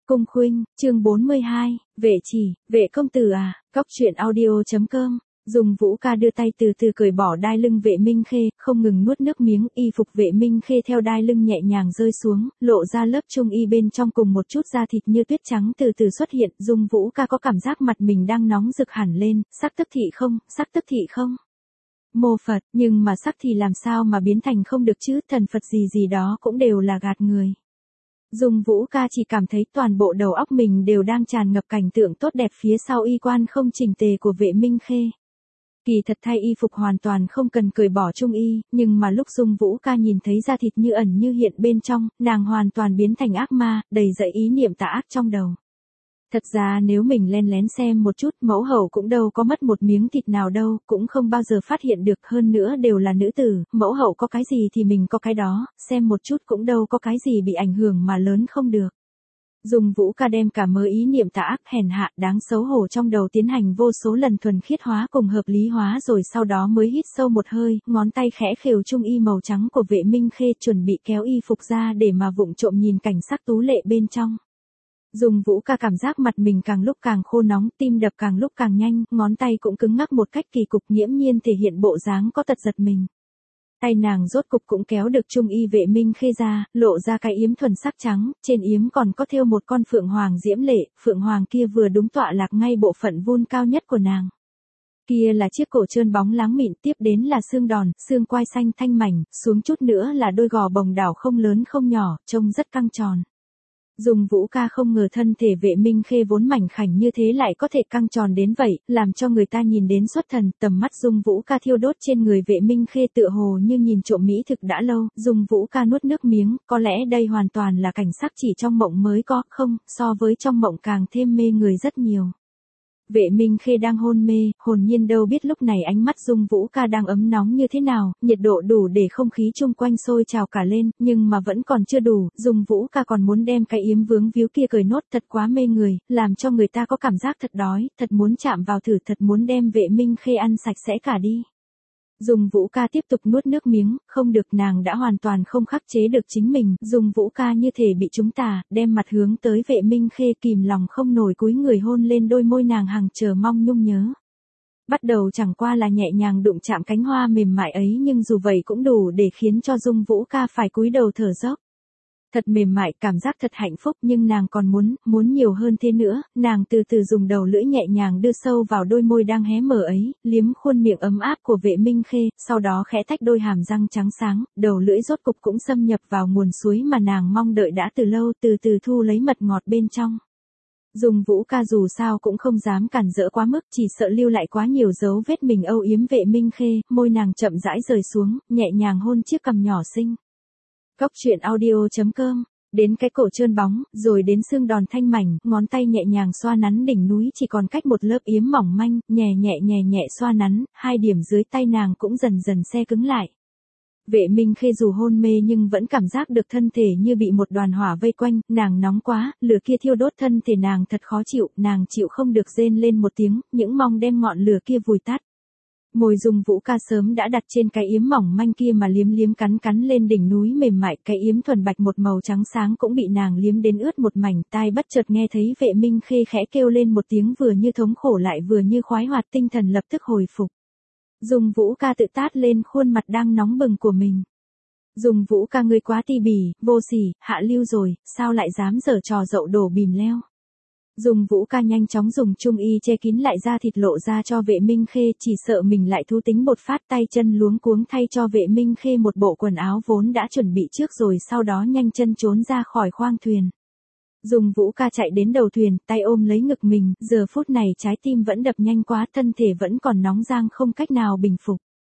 Cung Khuynh, chương 42, vệ chỉ, vệ công tử à, Cóc truyện audio.com. Dùng Vũ Ca đưa tay từ từ cởi bỏ đai lưng Vệ Minh Khê, không ngừng nuốt nước miếng, y phục Vệ Minh Khê theo đai lưng nhẹ nhàng rơi xuống, lộ ra lớp trung y bên trong cùng một chút da thịt như tuyết trắng từ từ xuất hiện. Dùng Vũ Ca có cảm giác mặt mình đang nóng rực hẳn lên, sắc tức thị không, sắc tức thị không. Mô Phật, nhưng mà sắc thì làm sao mà biến thành không được chứ, thần Phật gì gì đó cũng đều là gạt người. Dùng Vũ Ca chỉ cảm thấy toàn bộ đầu óc mình đều đang tràn ngập cảnh tượng tốt đẹp phía sau y quan không chỉnh tề của Vệ Minh Khê. Kỳ thật thay y phục hoàn toàn không cần cởi bỏ trung y, nhưng mà lúc Dung Vũ Ca nhìn thấy da thịt như ẩn như hiện bên trong, nàng hoàn toàn biến thành ác ma, đầy dẫy ý niệm tà ác trong đầu. Thật ra nếu mình len lén xem một chút, mẫu hậu cũng đâu có mất một miếng thịt nào đâu, cũng không bao giờ phát hiện được, hơn nữa đều là nữ tử, mẫu hậu có cái gì thì mình có cái đó, xem một chút cũng đâu có cái gì bị ảnh hưởng mà lớn không được. Dùng Vũ Ca đem cả mớ ý niệm tà ác hèn hạ đáng xấu hổ trong đầu tiến hành vô số lần thuần khiết hóa cùng hợp lý hóa, rồi sau đó mới hít sâu một hơi, ngón tay khẽ khều trung y màu trắng của Vệ Minh Khê, chuẩn bị kéo y phục ra để mà vụng trộm nhìn cảnh sắc tú lệ bên trong. Dùng Vũ Ca cảm giác mặt mình càng lúc càng khô nóng, tim đập càng lúc càng nhanh, ngón tay cũng cứng ngắc một cách kỳ cục, nghiễm nhiên thể hiện bộ dáng có tật giật mình. Tay nàng rốt cục cũng kéo được trung y Vệ Minh Khê ra, lộ ra cái yếm thuần sắc trắng, trên yếm còn có thêu một con phượng hoàng diễm lệ, phượng hoàng kia vừa đúng tọa lạc ngay bộ phận vun cao nhất của nàng. Kia là chiếc cổ trơn bóng láng mịn, tiếp đến là xương đòn, xương quai xanh thanh mảnh, xuống chút nữa là đôi gò bồng đảo không lớn không nhỏ, trông rất căng tròn. Dùng Vũ Ca không ngờ thân thể Vệ Minh Khê vốn mảnh khảnh như thế lại có thể căng tròn đến vậy, làm cho người ta nhìn đến xuất thần. Tầm mắt Dung Vũ Ca thiêu đốt trên người Vệ Minh Khê tựa hồ như nhìn trộm mỹ thực đã lâu. Dung Vũ Ca nuốt nước miếng, có lẽ đây hoàn toàn là cảnh sắc chỉ trong mộng mới có, không, so với trong mộng càng thêm mê người rất nhiều. Vệ Minh Khê đang hôn mê, hồn nhiên đâu biết lúc này ánh mắt Dung Vũ Ca đang ấm nóng như thế nào, nhiệt độ đủ để không khí chung quanh sôi trào cả lên, nhưng mà vẫn còn chưa đủ, Dung Vũ Ca còn muốn đem cái yếm vướng víu kia cởi nốt, thật quá mê người, làm cho người ta có cảm giác thật đói, thật muốn chạm vào thử, thật muốn đem Vệ Minh Khê ăn sạch sẽ cả đi. Dung Vũ Ca tiếp tục nuốt nước miếng, không được, nàng đã hoàn toàn không khắc chế được chính mình, Dung Vũ Ca như thể bị trúng tà, đem mặt hướng tới Vệ Minh Khê, kìm lòng không nổi cúi người hôn lên đôi môi nàng hằng chờ mong nhung nhớ. Bắt đầu chẳng qua là nhẹ nhàng đụng chạm cánh hoa mềm mại ấy, nhưng dù vậy cũng đủ để khiến cho Dung Vũ Ca phải cúi đầu thở dốc. Thật mềm mại, cảm giác thật hạnh phúc, nhưng nàng còn muốn nhiều hơn thế nữa, nàng từ từ dùng đầu lưỡi nhẹ nhàng đưa sâu vào đôi môi đang hé mở ấy, liếm khuôn miệng ấm áp của Vệ Minh Khê, sau đó khẽ tách đôi hàm răng trắng sáng, đầu lưỡi rốt cục cũng xâm nhập vào nguồn suối mà nàng mong đợi đã từ lâu, từ từ thu lấy mật ngọt bên trong. Dung Vũ Ca dù sao cũng không dám cản rỡ quá mức, chỉ sợ lưu lại quá nhiều dấu vết mình âu yếm Vệ Minh Khê, môi nàng chậm rãi rời xuống, nhẹ nhàng hôn chiếc cằm nhỏ xinh. Cóc truyện audio.com, đến cái cổ trơn bóng, rồi đến xương đòn thanh mảnh, ngón tay nhẹ nhàng xoa nắn đỉnh núi chỉ còn cách một lớp yếm mỏng manh, nhẹ nhẹ xoa nắn, hai điểm dưới tay nàng cũng dần dần se cứng lại. Vệ Minh Khê dù hôn mê nhưng vẫn cảm giác được thân thể như bị một đoàn hỏa vây quanh, nàng nóng quá, lửa kia thiêu đốt thân thể nàng thật khó chịu, nàng chịu không được rên lên một tiếng, những mong đem ngọn lửa kia vùi tắt. Môi Dung Vũ Ca sớm đã đặt trên cái yếm mỏng manh kia mà liếm cắn lên đỉnh núi mềm mại, cái yếm thuần bạch một màu trắng sáng cũng bị nàng liếm đến ướt một mảnh, tai bất chợt nghe thấy Vệ Minh Khê khẽ kêu lên một tiếng vừa như thống khổ lại vừa như khoái hoạt, tinh thần lập tức hồi phục. Dung Vũ Ca tự tát lên khuôn mặt đang nóng bừng của mình. Dung Vũ Ca, ngươi quá ti bỉ, vô sỉ, hạ lưu rồi, sao lại dám giở trò dậu đổ bìm leo. Dung Vũ Ca nhanh chóng dùng trung y che kín lại da thịt lộ ra cho Vệ Minh Khê, chỉ sợ mình lại thú tính bột phát, tay chân luống cuống thay cho Vệ Minh Khê một bộ quần áo vốn đã chuẩn bị trước, rồi sau đó nhanh chân trốn ra khỏi khoang thuyền. Dung Vũ Ca chạy đến đầu thuyền, tay ôm lấy ngực mình, giờ phút này trái tim vẫn đập nhanh quá, thân thể vẫn còn nóng rang không cách nào bình phục.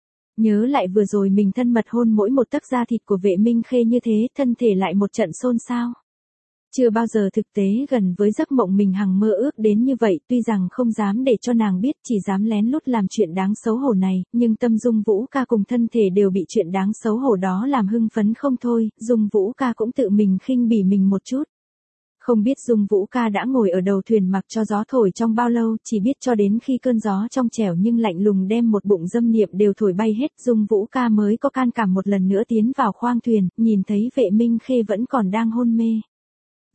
Nhớ lại vừa rồi mình thân mật hôn mỗi một tấc da thịt của Vệ Minh Khê như thế, thân thể lại một trận xôn xao. Chưa bao giờ thực tế gần với giấc mộng mình hằng mơ ước đến như vậy, tuy rằng không dám để cho nàng biết, chỉ dám lén lút làm chuyện đáng xấu hổ này, nhưng tâm Dung Vũ Ca cùng thân thể đều bị chuyện đáng xấu hổ đó làm hưng phấn không thôi, Dung Vũ Ca cũng tự mình khinh bỉ mình một chút. Không biết Dung Vũ Ca đã ngồi ở đầu thuyền mặc cho gió thổi trong bao lâu, chỉ biết cho đến khi cơn gió trong trẻo nhưng lạnh lùng đem một bụng dâm niệm đều thổi bay hết, Dung Vũ Ca mới có can đảm một lần nữa tiến vào khoang thuyền, nhìn thấy Vệ Minh Khê vẫn còn đang hôn mê.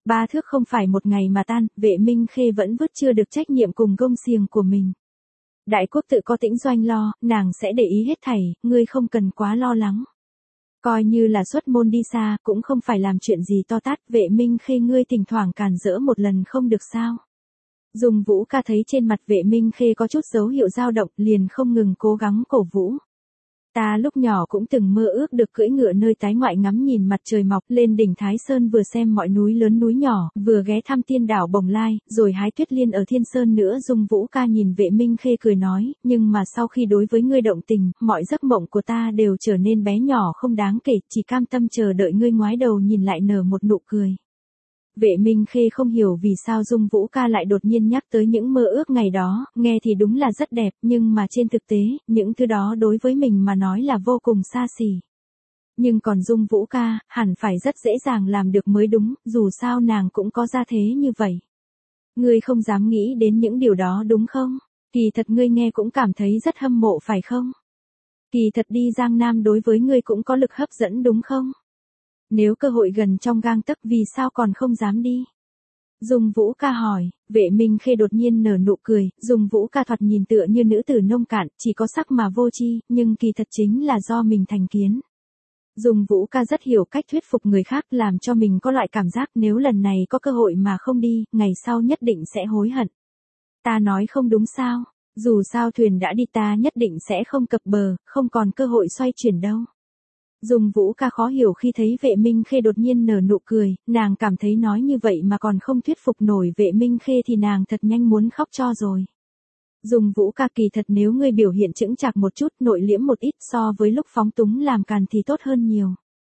Ba thước không phải một ngày mà tan, Vệ Minh Khê vẫn vứt chưa được trách nhiệm cùng gông xiềng của mình. Đại quốc tự có tĩnh doanh lo, nàng sẽ để ý hết thảy, ngươi không cần quá lo lắng. Coi như là xuất môn đi xa, cũng không phải làm chuyện gì to tát, Vệ Minh Khê ngươi thỉnh thoảng cản rỡ một lần không được sao. Dung Vũ Ca thấy trên mặt Vệ Minh Khê có chút dấu hiệu dao động, liền không ngừng cố gắng cổ vũ. Ta lúc nhỏ cũng từng mơ ước được cưỡi ngựa nơi tái ngoại ngắm nhìn mặt trời mọc, lên đỉnh Thái Sơn vừa xem mọi núi lớn núi nhỏ, vừa ghé thăm tiên đảo Bồng Lai, rồi hái tuyết liên ở Thiên Sơn nữa. Dung Vũ Ca nhìn Vệ Minh Khê cười nói, nhưng mà sau khi đối với ngươi động tình, mọi giấc mộng của ta đều trở nên bé nhỏ không đáng kể, chỉ cam tâm chờ đợi ngươi ngoái đầu nhìn lại nở một nụ cười. Vệ Minh Khê không hiểu vì sao Dung Vũ Ca lại đột nhiên nhắc tới những mơ ước ngày đó, nghe thì đúng là rất đẹp, nhưng mà trên thực tế, những thứ đó đối với mình mà nói là vô cùng xa xỉ. Nhưng còn Dung Vũ Ca, hẳn phải rất dễ dàng làm được mới đúng, dù sao nàng cũng có gia thế như vậy. Ngươi không dám nghĩ đến những điều đó đúng không? Kỳ thật ngươi nghe cũng cảm thấy rất hâm mộ phải không? Kỳ thật đi Giang Nam đối với ngươi cũng có lực hấp dẫn đúng không? Nếu cơ hội gần trong gang tấc vì sao còn không dám đi? Dung Vũ Ca hỏi, Vệ Minh Khê đột nhiên nở nụ cười, Dung Vũ Ca thoạt nhìn tựa như nữ tử nông cạn, chỉ có sắc mà vô tri, nhưng kỳ thật chính là do mình thành kiến. Dung Vũ Ca rất hiểu cách thuyết phục người khác, làm cho mình có loại cảm giác nếu lần này có cơ hội mà không đi, ngày sau nhất định sẽ hối hận. Ta nói không đúng sao? Dù sao thuyền đã đi ta nhất định sẽ không cập bờ, không còn cơ hội xoay chuyển đâu. Dung Vũ Ca khó hiểu khi thấy Vệ Minh Khê đột nhiên nở nụ cười, nàng cảm thấy nói như vậy mà còn không thuyết phục nổi Vệ Minh Khê thì nàng thật nhanh muốn khóc cho rồi. Dung Vũ Ca kỳ thật nếu ngươi biểu hiện chững chạc một chút, nội liễm một ít so với lúc phóng túng làm càn thì tốt hơn nhiều.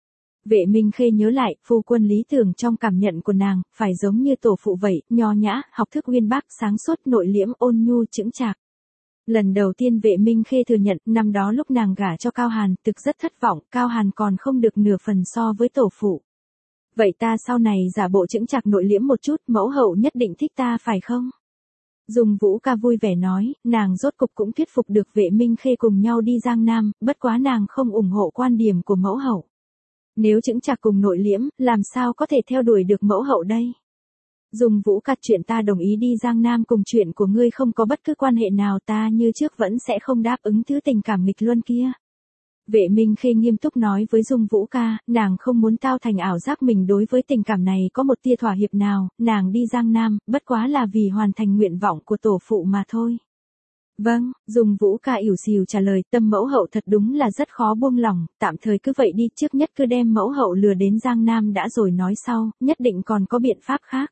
Vệ Minh Khê nhớ lại, phu quân lý tưởng trong cảm nhận của nàng, phải giống như tổ phụ vậy, nho nhã, học thức uyên bác, sáng suốt, nội liễm, ôn nhu, chững chạc. Lần đầu tiên Vệ Minh Khê thừa nhận, năm đó lúc nàng gả cho Cao Hàn, thực rất thất vọng, Cao Hàn còn không được nửa phần so với tổ phụ. Vậy ta sau này giả bộ chững chạc nội liễm một chút, mẫu hậu nhất định thích ta phải không? Dung Vũ Ca vui vẻ nói, nàng rốt cục cũng thuyết phục được Vệ Minh Khê cùng nhau đi Giang Nam, bất quá nàng không ủng hộ quan điểm của mẫu hậu. Nếu chững chạc cùng nội liễm, làm sao có thể theo đuổi được mẫu hậu đây? Dung Vũ Ca, chuyện ta đồng ý đi Giang Nam cùng chuyện của ngươi không có bất cứ quan hệ nào, ta như trước vẫn sẽ không đáp ứng thứ tình cảm nghịch luân kia. Vệ Minh Khê nghiêm túc nói với Dung Vũ Ca, nàng không muốn tạo thành ảo giác mình đối với tình cảm này có một tia thỏa hiệp nào, nàng đi Giang Nam, bất quá là vì hoàn thành nguyện vọng của tổ phụ mà thôi. Vâng, Dung Vũ Ca ỉu xìu trả lời, tâm mẫu hậu thật đúng là rất khó buông lỏng, tạm thời cứ vậy đi, trước nhất cứ đem mẫu hậu lừa đến Giang Nam đã rồi nói sau, nhất định còn có biện pháp khác.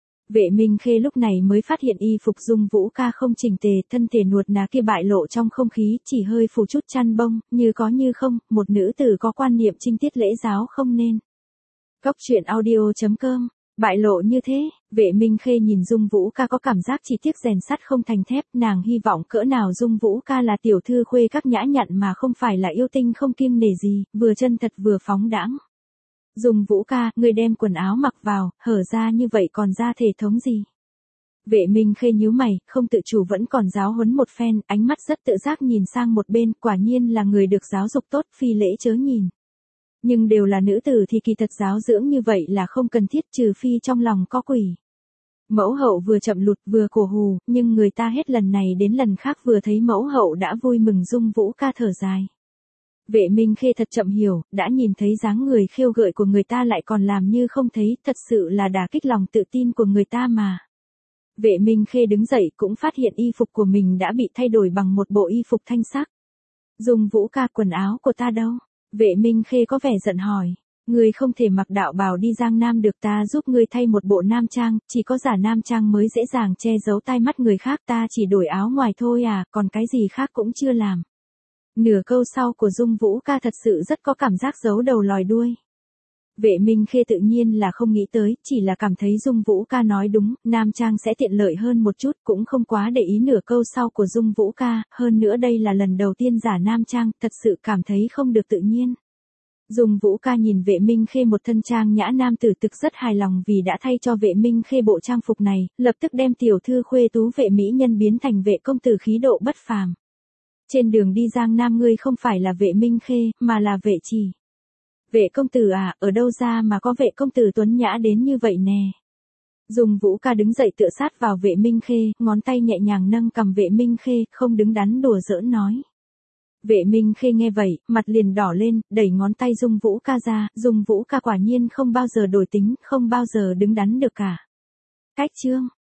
Vệ Minh Khê lúc này mới phát hiện y phục Dung Vũ Ca không chỉnh tề, thân thể nuột nà kia bại lộ trong không khí, chỉ hơi phủ chút chăn bông, như có như không, một nữ tử có quan niệm trinh tiết lễ giáo không nên. Góc truyện audio.com, bại lộ như thế, Vệ Minh Khê nhìn Dung Vũ Ca có cảm giác chỉ tiếc rèn sắt không thành thép, nàng hy vọng cỡ nào Dung Vũ Ca là tiểu thư khuê các nhã nhặn mà không phải là yêu tinh không kiêng nể gì, vừa chân thật vừa phóng đãng. Dung Vũ Ca, ngươi đem quần áo mặc vào, hở ra như vậy còn ra thể thống gì? Vệ Minh Khê nhíu mày, không tự chủ vẫn còn giáo huấn một phen, ánh mắt rất tự giác nhìn sang một bên, quả nhiên là người được giáo dục tốt, phi lễ chớ nhìn. Nhưng đều là nữ tử thì kỳ thật giáo dưỡng như vậy là không cần thiết, trừ phi trong lòng có quỷ. Mẫu hậu vừa chậm lụt vừa cổ hù, nhưng người ta hết lần này đến lần khác vừa thấy mẫu hậu đã vui mừng. Dung Vũ Ca thở dài. Vệ Minh Khê thật chậm hiểu, đã nhìn thấy dáng người khiêu gợi của người ta lại còn làm như không thấy, thật sự là đả kích lòng tự tin của người ta mà. Vệ Minh Khê đứng dậy cũng phát hiện y phục của mình đã bị thay đổi bằng một bộ y phục thanh sắc. Dung Vũ Ca, quần áo của ta đâu? Vệ Minh Khê có vẻ giận hỏi. Ngươi không thể mặc đạo bào đi Giang Nam được, ta giúp ngươi thay một bộ nam trang, chỉ có giả nam trang mới dễ dàng che giấu tai mắt người khác, ta chỉ đổi áo ngoài thôi à, còn cái gì khác cũng chưa làm. Nửa câu sau của Dung Vũ Ca thật sự rất có cảm giác giấu đầu lòi đuôi. Vệ Minh Khê tự nhiên là không nghĩ tới, chỉ là cảm thấy Dung Vũ Ca nói đúng, nam trang sẽ tiện lợi hơn một chút, cũng không quá để ý nửa câu sau của Dung Vũ Ca, hơn nữa đây là lần đầu tiên giả nam trang, thật sự cảm thấy không được tự nhiên. Dung Vũ Ca nhìn Vệ Minh Khê một thân trang nhã nam tử thực rất hài lòng vì đã thay cho Vệ Minh Khê bộ trang phục này, lập tức đem tiểu thư khuê tú Vệ mỹ nhân biến thành Vệ công tử khí độ bất phàm. Trên đường đi Giang Nam ngươi không phải là Vệ Minh Khê, mà là Vệ Chỉ. Vệ công tử à, ở đâu ra mà có Vệ công tử tuấn nhã đến như vậy nè? Dung Vũ ca đứng dậy tựa sát vào Vệ Minh Khê, ngón tay nhẹ nhàng nâng cầm Vệ Minh Khê, không đứng đắn đùa giỡn nói. Vệ Minh Khê nghe vậy, mặt liền đỏ lên, đẩy ngón tay Dung Vũ ca ra, Dung Vũ ca quả nhiên không bao giờ đổi tính, không bao giờ đứng đắn được cả. Cách chương